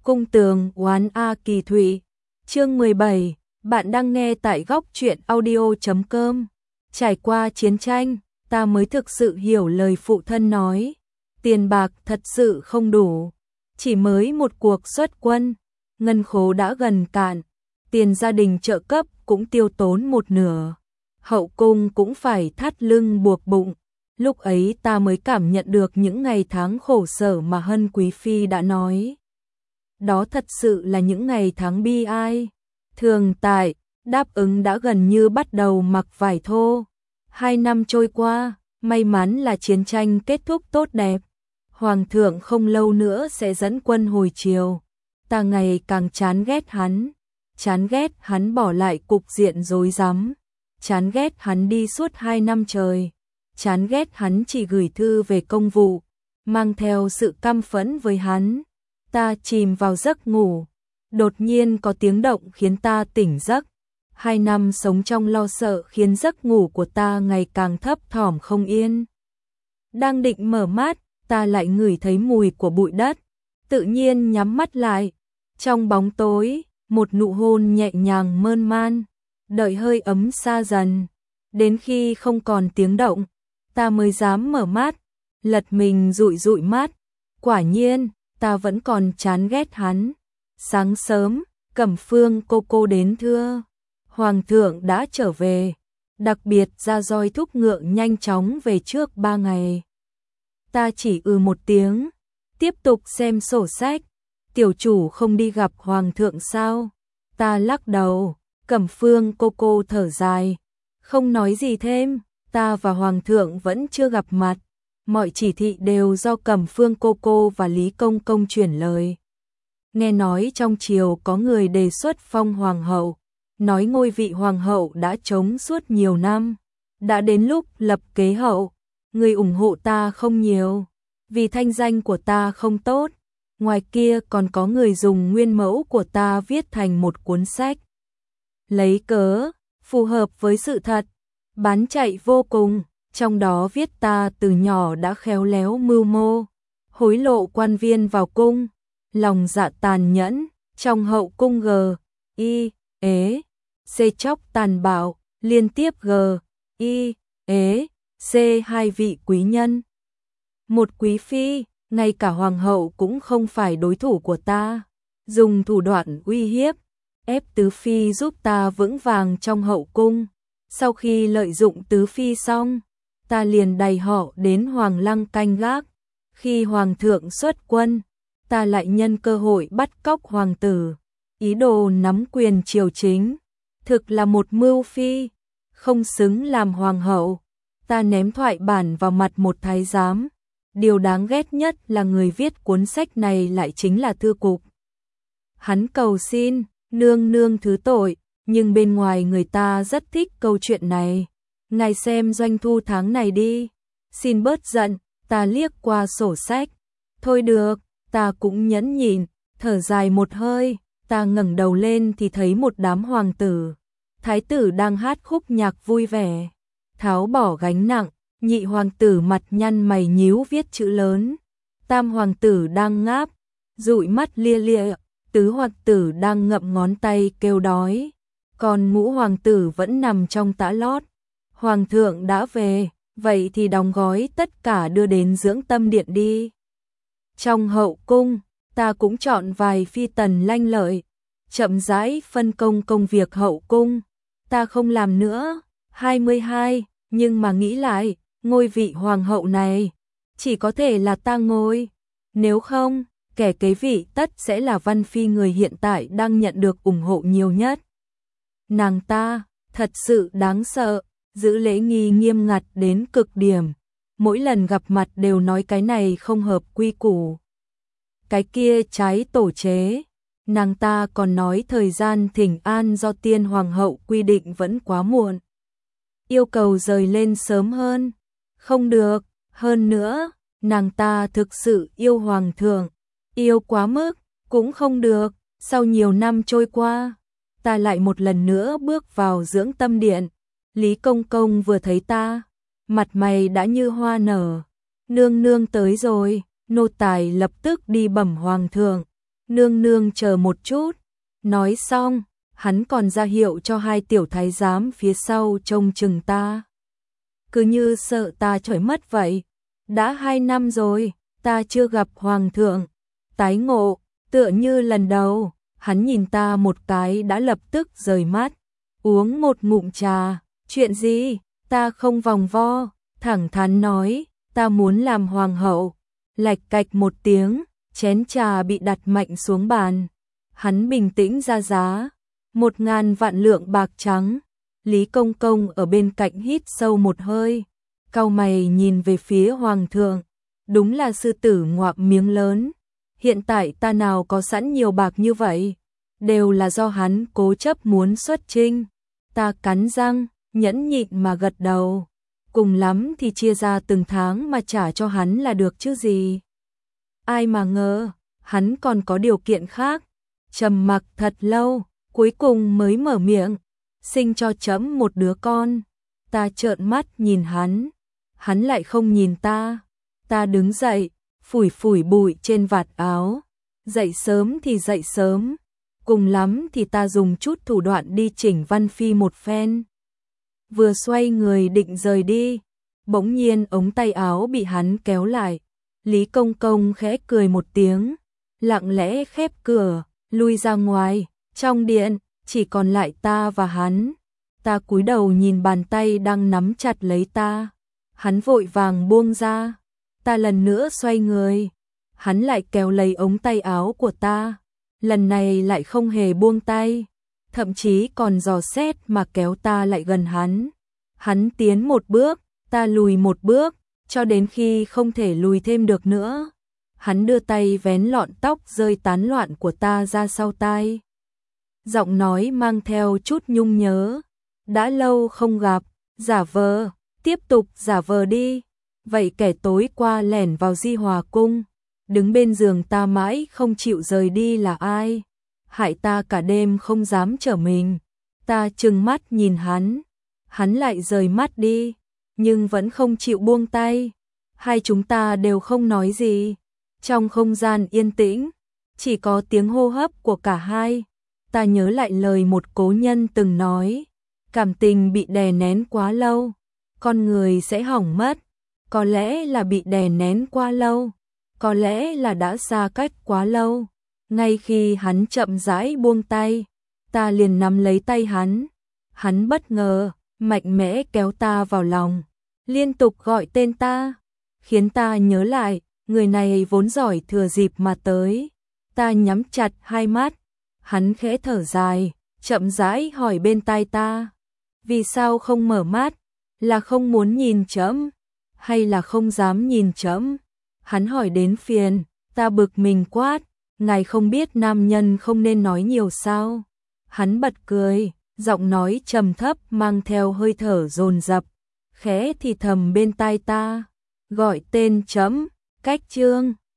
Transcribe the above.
Cung tường oán A Kỳ Thụy. Chương 17, bạn đang nghe tại góc truyện audio.com. Trải qua chiến tranh, ta mới thực sự hiểu lời phụ thân nói. Tiền bạc thật sự không đủ. Chỉ mới một cuộc xuất quân, ngân khố đã gần cạn. Tiền gia đình trợ cấp cũng tiêu tốn một nửa. Hậu cung cũng phải thắt lưng buộc bụng. Lúc ấy ta mới cảm nhận được những ngày tháng khổ sở mà Hân Quý Phi đã nói. Đó thật sự là những ngày tháng bi ai. Thường tại, đáp ứng đã gần như bắt đầu mặc vải thô. 2 năm trôi qua, may mắn là chiến tranh kết thúc tốt đẹp. Hoàng thượng không lâu nữa sẽ dẫn quân hồi triều. Ta ngày càng chán ghét hắn bỏ lại cục diện rối rắm, chán ghét hắn đi suốt 2 năm trời, chán ghét hắn chỉ gửi thư về công vụ, mang theo sự căm phẫn với hắn. Ta chìm vào giấc ngủ, đột nhiên có tiếng động khiến ta tỉnh giấc. 2 năm sống trong lo sợ khiến giấc ngủ của ta ngày càng thấp thỏm không yên. Đang định mở mắt, ta lại ngửi thấy mùi của bụi đất, tự nhiên nhắm mắt lại. Trong bóng tối, một nụ hôn nhẹ nhàng mơn man, đợi hơi ấm xa dần, đến khi không còn tiếng động, ta mới dám mở mắt, lật mình dụi mắt. Quả nhiên, ta vẫn còn chán ghét hắn. Sáng sớm, Cẩm Phương cô đến thưa, Hoàng thượng đã trở về, đặc biệt ra roi thúc ngựa nhanh chóng về trước 3 ngày. Ta chỉ một tiếng, tiếp tục xem sổ sách. Tiểu chủ không đi gặp Hoàng thượng sao? Ta lắc đầu. Cẩm Phương cô thở dài, không nói gì thêm. Ta và Hoàng thượng vẫn chưa gặp mặt. Mọi chỉ thị đều do Cẩm Phương cô và Lý Công Công truyền lời. Nghe nói trong triều có người đề xuất phong hoàng hậu, nói ngôi vị hoàng hậu đã trống suốt nhiều năm, đã đến lúc lập kế hậu. Người ủng hộ ta không nhiều, vì thanh danh của ta không tốt. Ngoài kia còn có người dùng nguyên mẫu của ta viết thành một cuốn sách. Lấy cớ phù hợp với sự thật, bán chạy vô cùng, trong đó viết ta từ nhỏ đã khéo léo mưu mô, hối lộ quan viên vào cung, lòng dạ tàn nhẫn, trong hậu cung C chóc tàn bạo, liên tiếp C 2 vị quý nhân, một quý phi. Ngay cả hoàng hậu cũng không phải đối thủ của ta, dùng thủ đoạn uy hiếp, ép tứ phi giúp ta vững vàng trong hậu cung. Sau khi lợi dụng tứ phi xong, ta liền đày họ đến hoàng lăng canh gác. Khi hoàng thượng xuất quân, ta lại nhân cơ hội bắt cóc hoàng tử, ý đồ nắm quyền triều chính. Thực là một mưu phi, không xứng làm hoàng hậu. Ta ném thoại bản vào mặt một thái giám. Điều đáng ghét nhất là người viết cuốn sách này lại chính là thư cục. Hắn cầu xin, nương nương thứ tội, nhưng bên ngoài người ta rất thích câu chuyện này. Ngài xem doanh thu tháng này đi, xin bớt giận. Ta liếc qua sổ sách. Thôi được, ta cũng nhẫn nhịn, thở dài một hơi. Ta ngẩng đầu lên thì thấy một đám hoàng tử, thái tử đang hát khúc nhạc vui vẻ, tháo bỏ gánh nặng. Nhị hoàng tử mặt nhăn mày nhíu viết chữ lớn. Tam hoàng tử đang ngáp, dụi mắt lia lịa. Tứ hoàng tử đang ngậm ngón tay kêu đói. Còn ngũ hoàng tử vẫn nằm trong tã lót. Hoàng thượng đã về, vậy thì đóng gói tất cả đưa đến dưỡng tâm điện đi. Trong hậu cung, ta cũng chọn vài phi tần lanh lợi, chậm rãi phân công công việc hậu cung. Ta không làm nữa. 22, nhưng mà nghĩ lại, ngôi vị hoàng hậu này chỉ có thể là ta ngôi. Nếu không, kẻ kế vị tất sẽ là Văn Phi, người hiện tại đang nhận được ủng hộ nhiều nhất. Nàng ta thật sự đáng sợ, giữ lễ nghi nghiêm ngặt đến cực điểm. Mỗi lần gặp mặt đều nói cái này không hợp quy củ, cái kia trái tổ chế. Nàng ta còn nói thời gian thỉnh an do tiên hoàng hậu quy định vẫn quá muộn, yêu cầu rời lên sớm hơn. Không được, hơn nữa, nàng ta thực sự yêu hoàng thượng, yêu quá mức, cũng không được. Sau nhiều năm trôi qua, ta lại một lần nữa bước vào dưỡng tâm điện. Lý Công Công vừa thấy ta, mặt mày đã như hoa nở. Nương nương tới rồi, nô tài lập tức đi bẩm hoàng thượng. Nương nương chờ một chút. Nói xong, hắn còn ra hiệu cho hai tiểu thái giám phía sau trông chừng ta. Cứ như sợ ta trổi mất vậy. Đã 2 năm rồi, ta chưa gặp hoàng thượng. Tái ngộ, tựa như lần đầu, hắn nhìn ta một cái đã lập tức rời mắt. Uống một ngụm trà, chuyện gì? Ta không vòng vo, thẳng thắn nói, ta muốn làm hoàng hậu. Lạch cạch một tiếng, chén trà bị đặt mạnh xuống bàn. Hắn bình tĩnh ra giá, 1000 vạn lượng bạc trắng. Lý Công Công ở bên cạnh hít sâu một hơi, cau mày nhìn về phía hoàng thượng. Đúng là sư tử ngoạm miếng lớn. Hiện tại ta nào có sẵn nhiều bạc như vậy, đều là do hắn cố chấp muốn xuất chinh. Ta cắn răng, nhẫn nhịn mà gật đầu. Cùng lắm thì chia ra từng tháng mà trả cho hắn là được chứ gì. Ai mà ngờ, hắn còn có điều kiện khác. Trầm mặc thật lâu, cuối cùng mới mở miệng, sinh cho trẫm một đứa con. Ta trợn mắt nhìn hắn lại không nhìn ta. Ta đứng dậy, phủi phủi bụi trên vạt áo. Dậy sớm thì dậy sớm, cùng lắm thì ta dùng chút thủ đoạn đi chỉnh Văn Phi một phen. Vừa xoay người định rời đi, bỗng nhiên ống tay áo bị hắn kéo lại. Lý Công Công khẽ cười một tiếng, lặng lẽ khép cửa, lui ra ngoài. Trong điện, chỉ còn lại ta và hắn. Ta cúi đầu nhìn bàn tay đang nắm chặt lấy ta. Hắn vội vàng buông ra. Ta lần nữa xoay người. Hắn lại kéo lấy ống tay áo của ta. Lần này lại không hề buông tay, thậm chí còn dò xét mà kéo ta lại gần hắn. Hắn tiến một bước, ta lùi một bước, cho đến khi không thể lùi thêm được nữa. Hắn đưa tay vén lọn tóc rơi tán loạn của ta ra sau tai. Giọng nói mang theo chút nhung nhớ. Đã lâu không gặp, giả vờ, tiếp tục giả vờ đi. Vậy kẻ tối qua lẻn vào Di Hòa cung, đứng bên giường ta mãi không chịu rời đi là ai? Hại ta cả đêm không dám trở mình. Ta trừng mắt nhìn hắn lại rời mắt đi, nhưng vẫn không chịu buông tay. Hai chúng ta đều không nói gì. Trong không gian yên tĩnh, chỉ có tiếng hô hấp của cả hai. Ta nhớ lại lời một cố nhân từng nói, cảm tình bị đè nén quá lâu, con người sẽ hỏng mất. Có lẽ là bị đè nén quá lâu, có lẽ là đã xa cách quá lâu. Ngay khi hắn chậm rãi buông tay, ta liền nắm lấy tay hắn. Hắn bất ngờ, mạnh mẽ kéo ta vào lòng, liên tục gọi tên ta, khiến ta nhớ lại, người này vốn giỏi thừa dịp mà tới. Ta nhắm chặt hai mắt, hắn khẽ thở dài, chậm rãi hỏi bên tai ta, vì sao không mở mắt, là không muốn nhìn trẫm, hay là không dám nhìn trẫm? Hắn hỏi đến phiền, ta bực mình quát, ngài không biết nam nhân không nên nói nhiều sao? Hắn bật cười, giọng nói trầm thấp mang theo hơi thở dồn dập, khẽ thì thầm bên tai ta, gọi tên trẫm, cách chương.